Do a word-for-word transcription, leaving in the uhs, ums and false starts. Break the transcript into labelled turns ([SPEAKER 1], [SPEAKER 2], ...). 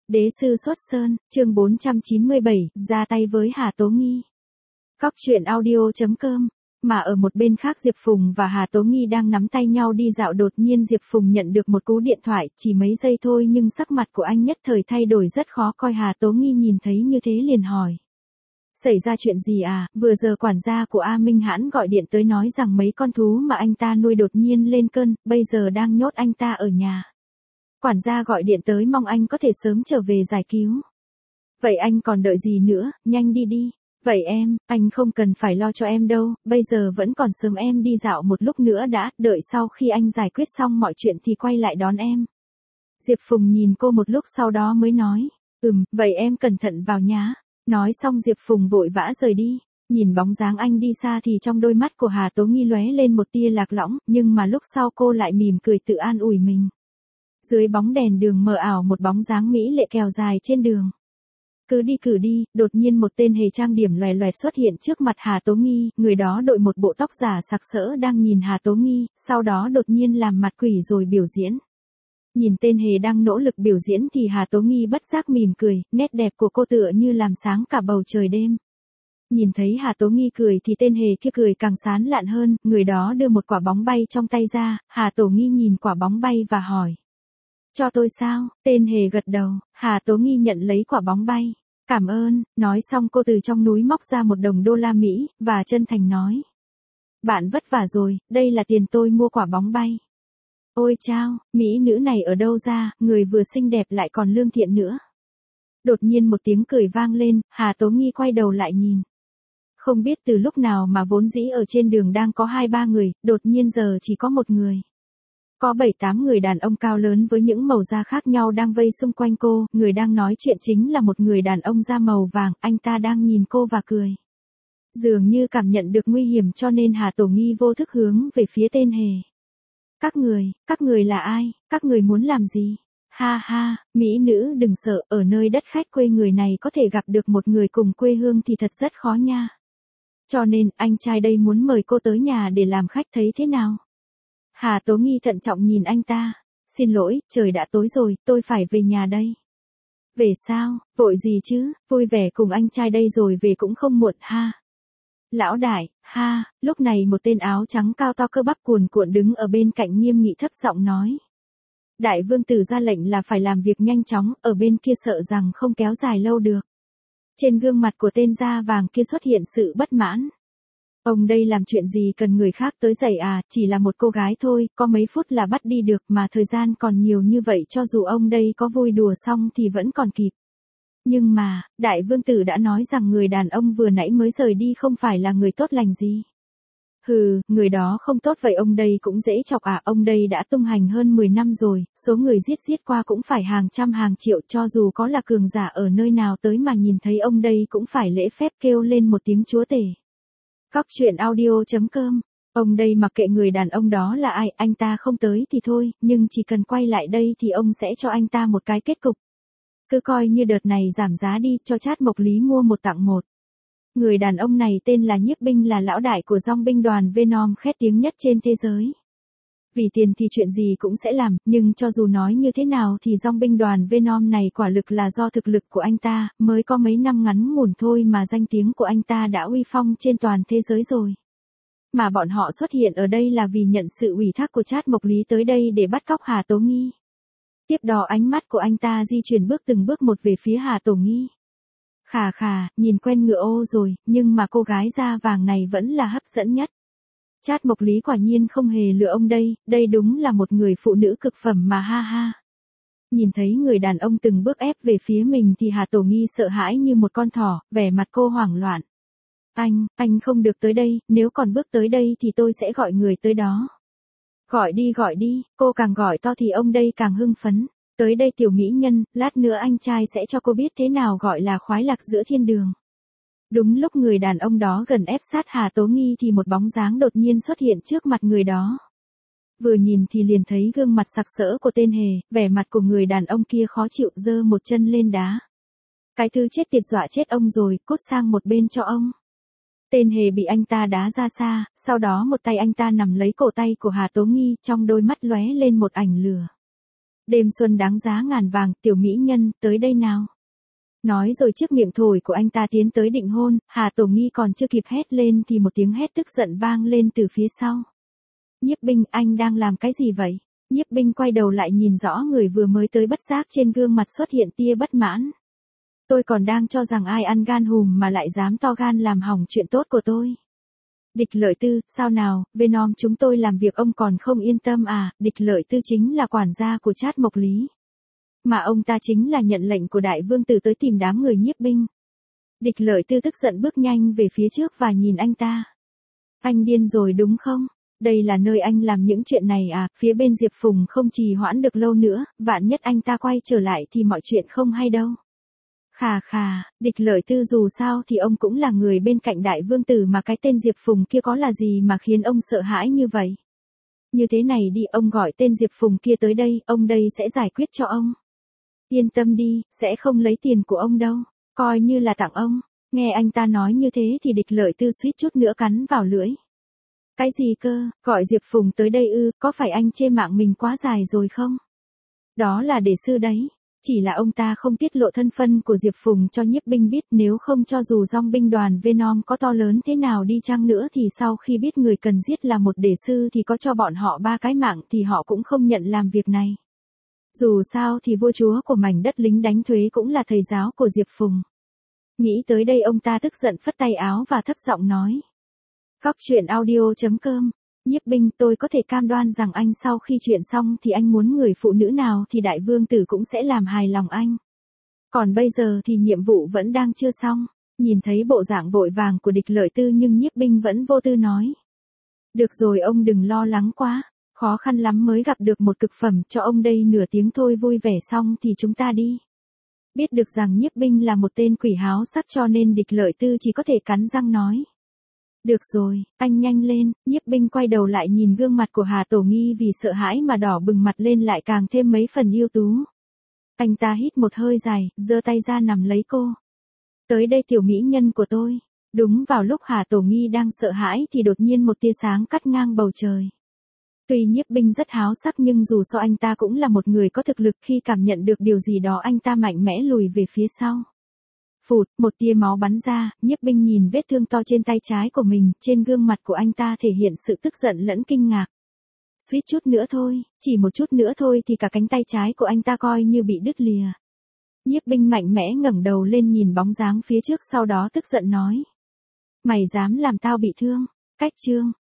[SPEAKER 1] Đế sư xuất sơn, chương bốn trăm chín mươi bảy, ra tay với Hà Tố Nghi. Cóc truyện audio chấm com. Mà ở một bên khác Diệp Phùng và Hà Tố Nghi đang nắm tay nhau đi dạo, đột nhiên Diệp Phùng nhận được một cú điện thoại, chỉ mấy giây thôi nhưng sắc mặt của anh nhất thời thay đổi rất khó coi. Hà Tố Nghi nhìn thấy như thế liền hỏi. Xảy ra chuyện gì à? Vừa giờ quản gia của A Minh Hãn gọi điện tới nói rằng mấy con thú mà anh ta nuôi đột nhiên lên cơn, bây giờ đang nhốt anh ta ở nhà. Quản gia gọi điện tới mong anh có thể sớm trở về giải cứu. Vậy anh còn đợi gì nữa, nhanh đi đi. Vậy em, anh không cần phải lo cho em đâu, bây giờ vẫn còn sớm, em đi dạo một lúc nữa đã, đợi sau khi anh giải quyết xong mọi chuyện thì quay lại đón em. Diệp Phùng nhìn cô một lúc sau đó mới nói, ừm, vậy em cẩn thận vào nhá. Nói xong Diệp Phùng vội vã rời đi. Nhìn bóng dáng anh đi xa thì trong đôi mắt của Hà Tố Nghi lóe lên một tia lạc lõng, nhưng mà lúc sau cô lại mỉm cười tự an ủi mình. Dưới bóng đèn đường mờ ảo một bóng dáng mỹ lệ kèo dài trên đường. Cứ đi cử đi, đột nhiên một tên hề trang điểm loè loẹt xuất hiện trước mặt Hà Tố Nghi, người đó đội một bộ tóc giả sặc sỡ đang nhìn Hà Tố Nghi, sau đó đột nhiên làm mặt quỷ rồi biểu diễn. Nhìn tên hề đang nỗ lực biểu diễn thì Hà Tố Nghi bất giác mỉm cười, nét đẹp của cô tựa như làm sáng cả bầu trời đêm. Nhìn thấy Hà Tố Nghi cười thì tên hề kia cười càng sán lạn hơn, người đó đưa một quả bóng bay trong tay ra, Hà Tố Nghi nhìn quả bóng bay và hỏi. Cho tôi sao? Tên hề gật đầu, Hà Tố Nghi nhận lấy quả bóng bay. Cảm ơn, nói xong cô từ trong núi móc ra một đồng đô la Mỹ, và chân thành nói. Bạn vất vả rồi, đây là tiền tôi mua quả bóng bay. Ôi chao, mỹ nữ này ở đâu ra, người vừa xinh đẹp lại còn lương thiện nữa. Đột nhiên một tiếng cười vang lên, Hà Tố Nghi quay đầu lại nhìn. Không biết từ lúc nào mà vốn dĩ ở trên đường đang có hai ba người, đột nhiên giờ chỉ có một người. Có bảy tám người đàn ông cao lớn với những màu da khác nhau đang vây xung quanh cô, người đang nói chuyện chính là một người đàn ông da màu vàng, anh ta đang nhìn cô và cười. Dường như cảm nhận được nguy hiểm cho nên Hà Tố Nghi vô thức hướng về phía tên hề. Các người, các người là ai, các người muốn làm gì? Ha ha, mỹ nữ đừng sợ, ở nơi đất khách quê người này có thể gặp được một người cùng quê hương thì thật rất khó nha. Cho nên, anh trai đây muốn mời cô tới nhà để làm khách, thấy thế nào? Hà Tố Nghi thận trọng nhìn anh ta. Xin lỗi, trời đã tối rồi, tôi phải về nhà đây. Về sao, vội gì chứ, vui vẻ cùng anh trai đây rồi về cũng không muộn ha. Lão đại, ha, lúc này một tên áo trắng cao to cơ bắp cuồn cuộn đứng ở bên cạnh nghiêm nghị thấp giọng nói. Đại vương tử ra lệnh là phải làm việc nhanh chóng, ở bên kia sợ rằng không kéo dài lâu được. Trên gương mặt của tên da vàng kia xuất hiện sự bất mãn. Ông đây làm chuyện gì cần người khác tới dạy à, chỉ là một cô gái thôi, có mấy phút là bắt đi được mà thời gian còn nhiều như vậy, cho dù ông đây có vui đùa xong thì vẫn còn kịp. Nhưng mà, đại vương tử đã nói rằng người đàn ông vừa nãy mới rời đi không phải là người tốt lành gì. Hừ, người đó không tốt vậy ông đây cũng dễ chọc à, ông đây đã tung hành hơn mười năm rồi, số người giết giết qua cũng phải hàng trăm hàng triệu, cho dù có là cường giả ở nơi nào tới mà nhìn thấy ông đây cũng phải lễ phép kêu lên một tiếng chúa tể. Cóc truyện audio chấm com. Ông đây mặc kệ người đàn ông đó là ai, anh ta không tới thì thôi, nhưng chỉ cần quay lại đây thì ông sẽ cho anh ta một cái kết cục. Cứ coi như đợt này giảm giá đi, cho Trát Mộc Lý mua một tặng một. Người đàn ông này tên là Nhiếp Binh, là lão đại của dòng binh đoàn Venom khét tiếng nhất trên thế giới. Vì tiền thì chuyện gì cũng sẽ làm, nhưng cho dù nói như thế nào thì dòng binh đoàn Venom này quả lực là do thực lực của anh ta, mới có mấy năm ngắn ngủn thôi mà danh tiếng của anh ta đã uy phong trên toàn thế giới rồi. Mà bọn họ xuất hiện ở đây là vì nhận sự ủy thác của Trát Mộc Lý tới đây để bắt cóc Hà Tố Nghi. Tiếp đó ánh mắt của anh ta di chuyển bước từng bước một về phía Hà Tố Nghi. Khà khà, nhìn quen ngựa ô rồi, nhưng mà cô gái da vàng này vẫn là hấp dẫn nhất. Trát Mộc Lý quả nhiên không hề lừa ông đây, đây đúng là một người phụ nữ cực phẩm mà ha ha. Nhìn thấy người đàn ông từng bước ép về phía mình thì Hà Tố Nghi sợ hãi như một con thỏ, vẻ mặt cô hoảng loạn. Anh, anh không được tới đây, nếu còn bước tới đây thì tôi sẽ gọi người tới đó. Gọi đi gọi đi, cô càng gọi to thì ông đây càng hưng phấn. Tới đây tiểu mỹ nhân, lát nữa anh trai sẽ cho cô biết thế nào gọi là khoái lạc giữa thiên đường. Đúng lúc người đàn ông đó gần ép sát Hà Tố Nghi thì một bóng dáng đột nhiên xuất hiện trước mặt người đó. Vừa nhìn thì liền thấy gương mặt sặc sỡ của tên hề, vẻ mặt của người đàn ông kia khó chịu, giơ một chân lên đá. Cái thứ chết tiệt, dọa chết ông rồi, cút sang một bên cho ông. Tên hề bị anh ta đá ra xa, sau đó một tay anh ta nắm lấy cổ tay của Hà Tố Nghi, trong đôi mắt lóe lên một ảnh lửa. Đêm xuân đáng giá ngàn vàng, tiểu mỹ nhân, tới đây nào. Nói rồi chiếc miệng thổi của anh ta tiến tới định hôn, Hà Tổ Nghi còn chưa kịp hét lên thì một tiếng hét tức giận vang lên từ phía sau. Nhiếp Binh, anh đang làm cái gì vậy? Nhiếp Binh quay đầu lại nhìn rõ người vừa mới tới, bất giác trên gương mặt xuất hiện tia bất mãn. Tôi còn đang cho rằng ai ăn gan hùm mà lại dám to gan làm hỏng chuyện tốt của tôi. Địch Lợi Tư, sao nào, Venom chúng tôi làm việc ông còn không yên tâm à? Địch Lợi Tư chính là quản gia của Trát Mộc Lý. Mà ông ta chính là nhận lệnh của đại vương tử tới tìm đám người Nhiếp Binh. Địch Lợi Tư tức giận bước nhanh về phía trước và nhìn anh ta. Anh điên rồi đúng không? Đây là nơi anh làm những chuyện này à? Phía bên Diệp Phùng không trì hoãn được lâu nữa, vạn nhất anh ta quay trở lại thì mọi chuyện không hay đâu. Khà khà, Địch Lợi Tư dù sao thì ông cũng là người bên cạnh đại vương tử mà cái tên Diệp Phùng kia có là gì mà khiến ông sợ hãi như vậy. Như thế này đi, ông gọi tên Diệp Phùng kia tới đây, ông đây sẽ giải quyết cho ông. Yên tâm đi, sẽ không lấy tiền của ông đâu, coi như là tặng ông. Nghe anh ta nói như thế thì Địch Lợi Tư suýt chút nữa cắn vào lưỡi. Cái gì cơ, gọi Diệp Phùng tới đây ư, có phải anh chê mạng mình quá dài rồi không? Đó là đề sư đấy. Chỉ là ông ta không tiết lộ thân phân của Diệp Phùng cho Nhiếp Binh biết, nếu không cho dù dòng binh đoàn Venom có to lớn thế nào đi chăng nữa thì sau khi biết người cần giết là một đề sư thì có cho bọn họ ba cái mạng thì họ cũng không nhận làm việc này. Dù sao thì vua chúa của mảnh đất lính đánh thuế cũng là thầy giáo của Diệp Phùng. Nghĩ tới đây ông ta tức giận phất tay áo và thấp giọng nói. Góc truyện audio chấm com. Nhiếp Binh, tôi có thể cam đoan rằng anh sau khi chuyện xong thì anh muốn người phụ nữ nào thì đại vương tử cũng sẽ làm hài lòng anh. Còn bây giờ thì nhiệm vụ vẫn đang chưa xong. Nhìn thấy bộ dạng vội vàng của Địch Lợi Tư nhưng Nhiếp Binh vẫn vô tư nói. Được rồi, ông đừng lo lắng quá. Khó khăn lắm mới gặp được một cực phẩm, cho ông đây nửa tiếng thôi, vui vẻ xong thì chúng ta đi. Biết được rằng Nhiếp Binh là một tên quỷ háo sắc cho nên Địch Lợi Tư chỉ có thể cắn răng nói. Được rồi, anh nhanh lên. Nhiếp Binh quay đầu lại nhìn gương mặt của Hà Tổ Nghi vì sợ hãi mà đỏ bừng mặt lên lại càng thêm mấy phần yêu tú. Anh ta hít một hơi dài, giơ tay ra nằm lấy cô. Tới đây tiểu mỹ nhân của tôi. Đúng vào lúc Hà Tổ Nghi đang sợ hãi thì đột nhiên một tia sáng cắt ngang bầu trời. Tuy Nhiếp Binh rất háo sắc nhưng dù sao anh ta cũng là một người có thực lực, khi cảm nhận được điều gì đó anh ta mạnh mẽ lùi về phía sau. Phụt, một tia máu bắn ra, Nhiếp Binh nhìn vết thương to trên tay trái của mình, trên gương mặt của anh ta thể hiện sự tức giận lẫn kinh ngạc. Suýt chút nữa thôi, chỉ một chút nữa thôi thì cả cánh tay trái của anh ta coi như bị đứt lìa. Nhiếp Binh mạnh mẽ ngẩng đầu lên nhìn bóng dáng phía trước, sau đó tức giận nói. Mày dám làm tao bị thương? Cách chương.